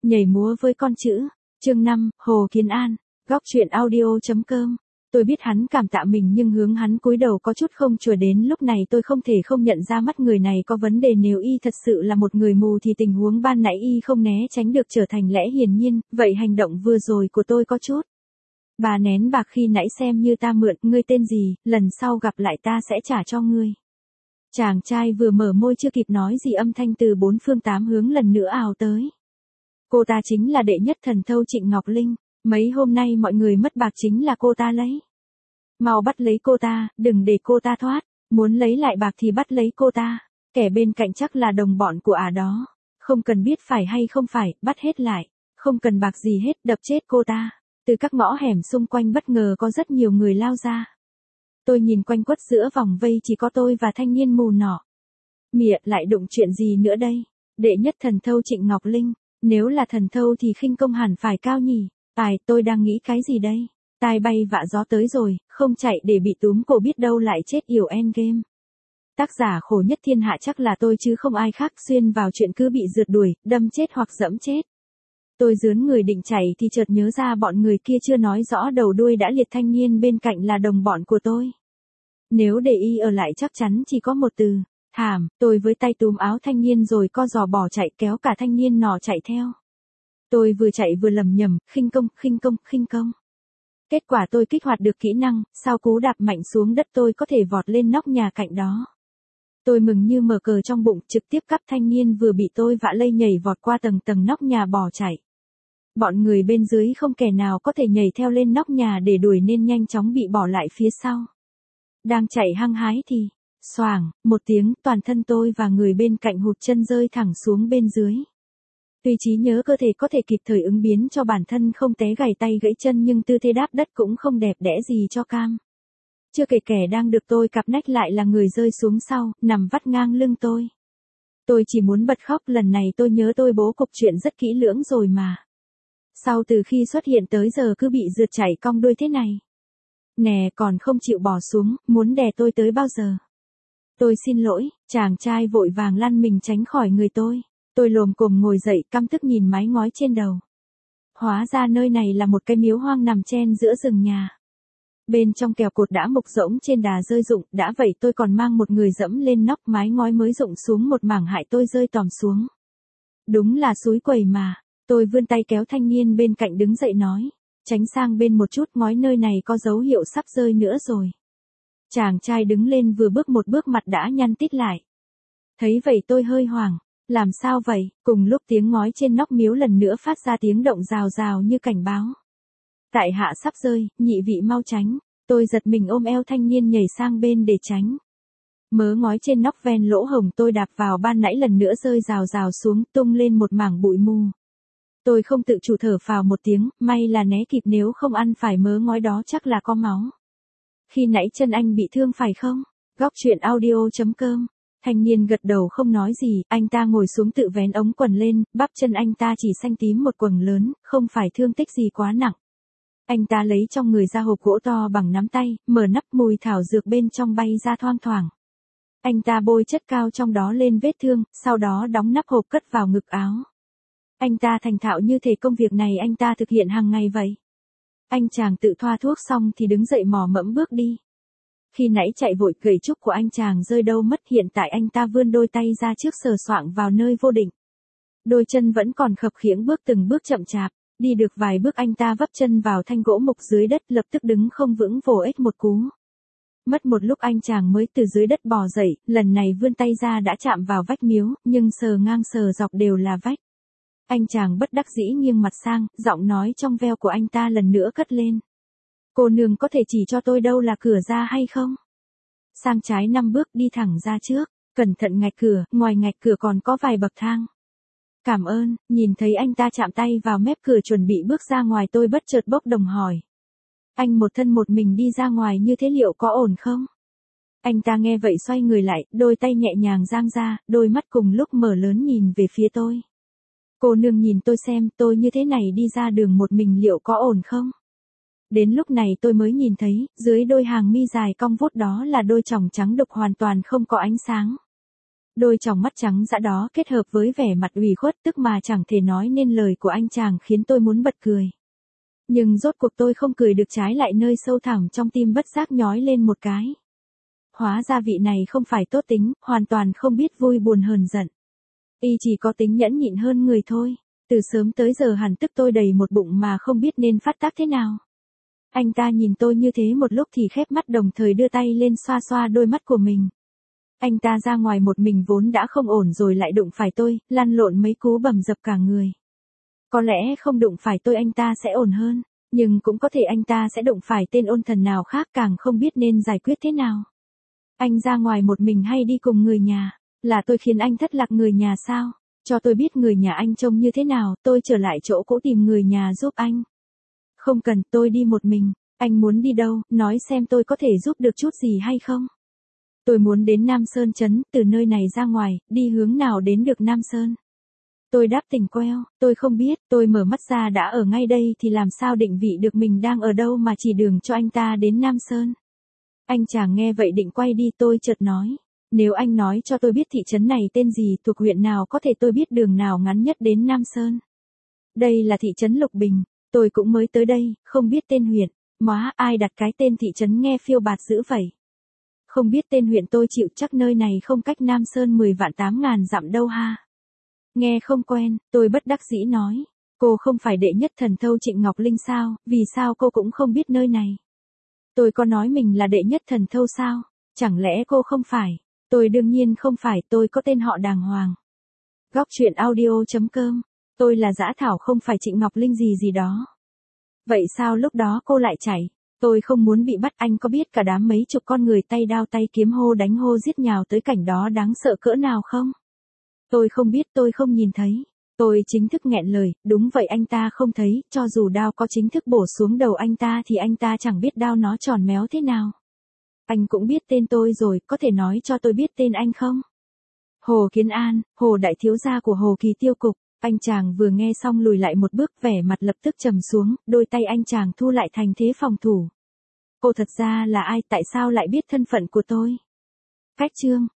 Nhảy múa với con chữ. Chương 5, Hồ Kiến An. Góc truyện audio.com. Tôi biết hắn cảm tạ mình nhưng hướng hắn cúi đầu có chút không chừa đến lúc này tôi không thể không nhận ra mắt người này có vấn đề nếu y thật sự là một người mù thì tình huống ban nãy y không né tránh được trở thành lẽ hiển nhiên, vậy hành động vừa rồi của tôi có chút. Bà nén bạc khi nãy xem như ta mượn, ngươi tên gì, lần sau gặp lại ta sẽ trả cho ngươi. Chàng trai vừa mở môi chưa kịp nói gì âm thanh từ bốn phương tám hướng lần nữa ào tới. Cô ta chính là đệ nhất thần thâu Trịnh Ngọc Linh, mấy hôm nay mọi người mất bạc chính là cô ta lấy. Mau bắt lấy cô ta, đừng để cô ta thoát, muốn lấy lại bạc thì bắt lấy cô ta, kẻ bên cạnh chắc là đồng bọn của ả đó. Không cần biết phải hay không phải, bắt hết lại, không cần bạc gì hết, đập chết cô ta. Từ các ngõ hẻm xung quanh bất ngờ có rất nhiều người lao ra. Tôi nhìn quanh quất giữa vòng vây chỉ có tôi và thanh niên mù nọ. Mịa lại đụng chuyện gì nữa đây? Đệ nhất thần thâu Trịnh Ngọc Linh, nếu là thần thâu thì khinh công hẳn phải cao nhỉ? Tôi đang nghĩ cái gì đây? Tai bay vạ gió tới rồi, không chạy để bị túm cổ biết đâu lại chết yểu endgame. Tác giả khổ nhất thiên hạ chắc là tôi chứ không ai khác, xuyên vào chuyện cứ bị rượt đuổi, đâm chết hoặc dẫm chết. Tôi dướn người định chạy thì chợt nhớ ra bọn người kia chưa nói rõ đầu đuôi đã liệt thanh niên bên cạnh là đồng bọn của tôi. Nếu để y ở lại chắc chắn chỉ có một từ, thảm. Tôi với tay túm áo thanh niên rồi co giò bỏ chạy kéo cả thanh niên nọ chạy theo. Tôi vừa chạy vừa lầm nhầm, khinh công, khinh công, khinh công. Kết quả tôi kích hoạt được kỹ năng, sau cú đạp mạnh xuống đất tôi có thể vọt lên nóc nhà cạnh đó. Tôi mừng như mở cờ trong bụng, trực tiếp cắp thanh niên vừa bị tôi vạ lây nhảy vọt qua tầng nóc nhà bỏ chạy. Bọn người bên dưới không kẻ nào có thể nhảy theo lên nóc nhà để đuổi nên nhanh chóng bị bỏ lại phía sau. Đang chạy hăng hái thì, xoàng, một tiếng, toàn thân tôi và người bên cạnh hụt chân rơi thẳng xuống bên dưới. Tuy trí nhớ cơ thể có thể kịp thời ứng biến cho bản thân không té gãy tay gãy chân nhưng tư thế đáp đất cũng không đẹp đẽ gì cho cam. Chưa kể kẻ đang được tôi cặp nách lại là người rơi xuống sau, nằm vắt ngang lưng tôi. Tôi chỉ muốn bật khóc, lần này tôi nhớ tôi bố cục chuyện rất kỹ lưỡng rồi mà. Sau từ khi xuất hiện tới giờ cứ bị rượt chạy cong đuôi thế này. Nè còn không chịu bỏ xuống, muốn đè tôi tới bao giờ? Tôi xin lỗi, chàng trai vội vàng lăn mình tránh khỏi người tôi. Tôi lồm cồm ngồi dậy căm tức nhìn mái ngói trên đầu. Hóa ra nơi này là một cái miếu hoang nằm chen giữa rừng nhà. Bên trong kèo cột đã mục rỗng trên đà rơi rụng, đã vậy tôi còn mang một người dẫm lên nóc mái ngói mới rụng xuống một mảng hại tôi rơi tòm xuống. Đúng là xúi quẩy mà. Tôi vươn tay kéo thanh niên bên cạnh đứng dậy nói. Tránh sang bên một chút, ngói nơi này có dấu hiệu sắp rơi nữa rồi. Chàng trai đứng lên vừa bước một bước mặt đã nhăn tít lại. Thấy vậy tôi hơi hoảng. Làm sao vậy? Cùng lúc tiếng ngói trên nóc miếu lần nữa phát ra tiếng động rào rào như cảnh báo. Tại hạ sắp rơi, nhị vị mau tránh. Tôi giật mình ôm eo thanh niên nhảy sang bên để tránh. Mớ ngói trên nóc ven lỗ hổng tôi đạp vào ban nãy lần nữa rơi rào rào xuống tung lên một mảng bụi mù. Tôi không tự chủ thở phào một tiếng, may là né kịp nếu không ăn phải mớ ngói đó chắc là có máu. Khi nãy chân anh bị thương phải không? Góc truyện audio.com. Thanh niên gật đầu không nói gì, anh ta ngồi xuống tự vén ống quần lên, bắp chân anh ta chỉ xanh tím một quầng lớn, không phải thương tích gì quá nặng. Anh ta lấy trong người ra hộp gỗ to bằng nắm tay, mở nắp mùi thảo dược bên trong bay ra thoang thoảng. Anh ta bôi chất cao trong đó lên vết thương, sau đó đóng nắp hộp cất vào ngực áo. Anh ta thành thạo như thể công việc này anh ta thực hiện hàng ngày vậy. Anh chàng tự thoa thuốc xong thì đứng dậy mò mẫm bước đi. Khi nãy chạy vội gậy trúc của anh chàng rơi đâu mất, hiện tại anh ta vươn đôi tay ra trước sờ soạng vào nơi vô định. Đôi chân vẫn còn khập khiễng bước từng bước chậm chạp, đi được vài bước anh ta vấp chân vào thanh gỗ mục dưới đất lập tức đứng không vững vồ ếch một cú. Mất một lúc anh chàng mới từ dưới đất bò dậy, lần này vươn tay ra đã chạm vào vách miếu, nhưng sờ ngang sờ dọc đều là vách. Anh chàng bất đắc dĩ nghiêng mặt sang, giọng nói trong veo của anh ta lần nữa cất lên. Cô nương có thể chỉ cho tôi đâu là cửa ra hay không? Sang trái 5 bước đi thẳng ra trước, cẩn thận ngạch cửa, ngoài ngạch cửa còn có vài bậc thang. Cảm ơn, nhìn thấy anh ta chạm tay vào mép cửa chuẩn bị bước ra ngoài tôi bất chợt bốc đồng hỏi. Anh một thân một mình đi ra ngoài như thế liệu có ổn không? Anh ta nghe vậy xoay người lại, đôi tay nhẹ nhàng giang ra, đôi mắt cùng lúc mở lớn nhìn về phía tôi. Cô nương nhìn tôi xem, tôi như thế này đi ra đường một mình liệu có ổn không? Đến lúc này tôi mới nhìn thấy, dưới đôi hàng mi dài cong vút đó là đôi tròng trắng đục hoàn toàn không có ánh sáng. Đôi tròng mắt trắng dã đó kết hợp với vẻ mặt ủy khuất tức mà chẳng thể nói nên lời của anh chàng khiến tôi muốn bật cười. Nhưng rốt cuộc tôi không cười được, trái lại nơi sâu thẳm trong tim bất giác nhói lên một cái. Hóa ra vị này không phải tốt tính, hoàn toàn không biết vui buồn hờn giận. Y chỉ có tính nhẫn nhịn hơn người thôi. Từ sớm tới giờ hẳn tức tôi đầy một bụng mà không biết nên phát tác thế nào. Anh ta nhìn tôi như thế một lúc thì khép mắt đồng thời đưa tay lên xoa xoa đôi mắt của mình. Anh ta ra ngoài một mình vốn đã không ổn rồi lại đụng phải tôi, lăn lộn mấy cú bầm dập cả người. Có lẽ không đụng phải tôi anh ta sẽ ổn hơn, nhưng cũng có thể anh ta sẽ đụng phải tên ôn thần nào khác càng không biết nên giải quyết thế nào. Anh ra ngoài một mình hay đi cùng người nhà? Là tôi khiến anh thất lạc người nhà sao? Cho tôi biết người nhà anh trông như thế nào, tôi trở lại chỗ cũ tìm người nhà giúp anh. Không cần, tôi đi một mình. Anh muốn đi đâu, nói xem tôi có thể giúp được chút gì hay không? Tôi muốn đến Nam Sơn Trấn, từ nơi này ra ngoài, đi hướng nào đến được Nam Sơn? Tôi đáp tỉnh queo, tôi không biết, tôi mở mắt ra đã ở ngay đây thì làm sao định vị được mình đang ở đâu mà chỉ đường cho anh ta đến Nam Sơn. Anh chàng nghe vậy định quay đi, tôi chợt nói. Nếu anh nói cho tôi biết thị trấn này tên gì, thuộc huyện nào, có thể tôi biết đường nào ngắn nhất đến Nam Sơn. Đây là thị trấn Lục Bình, tôi cũng mới tới đây, không biết tên huyện. Móa, ai đặt cái tên thị trấn nghe phiêu bạt dữ vậy? Không biết tên huyện tôi chịu, chắc nơi này không cách Nam Sơn 10 vạn 8 ngàn dặm đâu ha. Nghe không quen, tôi bất đắc dĩ nói. Cô không phải đệ nhất thần thâu Trịnh Ngọc Linh sao, vì sao cô cũng không biết nơi này? Tôi có nói mình là đệ nhất thần thâu sao? Chẳng lẽ cô không phải? Tôi đương nhiên không phải, tôi có tên họ đàng hoàng. Góc truyện audio.com. Tôi là Dã Thảo không phải Trịnh Ngọc Linh gì gì đó. Vậy sao lúc đó cô lại chạy? Tôi không muốn bị bắt, anh có biết cả đám mấy chục con người tay đao tay kiếm hô đánh hô giết nhào tới cảnh đó đáng sợ cỡ nào không? Tôi không biết, tôi không nhìn thấy. Tôi chính thức nghẹn lời, đúng vậy anh ta không thấy, cho dù đao có chính thức bổ xuống đầu anh ta thì anh ta chẳng biết đao nó tròn méo thế nào. Anh cũng biết tên tôi rồi, có thể nói cho tôi biết tên anh không? Hồ Kiến An, Hồ đại thiếu gia của Hồ Kỳ Tiêu Cục. Anh chàng vừa nghe xong lùi lại một bước, vẻ mặt lập tức trầm xuống, đôi tay anh chàng thu lại thành thế phòng thủ. Cô thật ra là ai, tại sao lại biết thân phận của tôi? Cách chương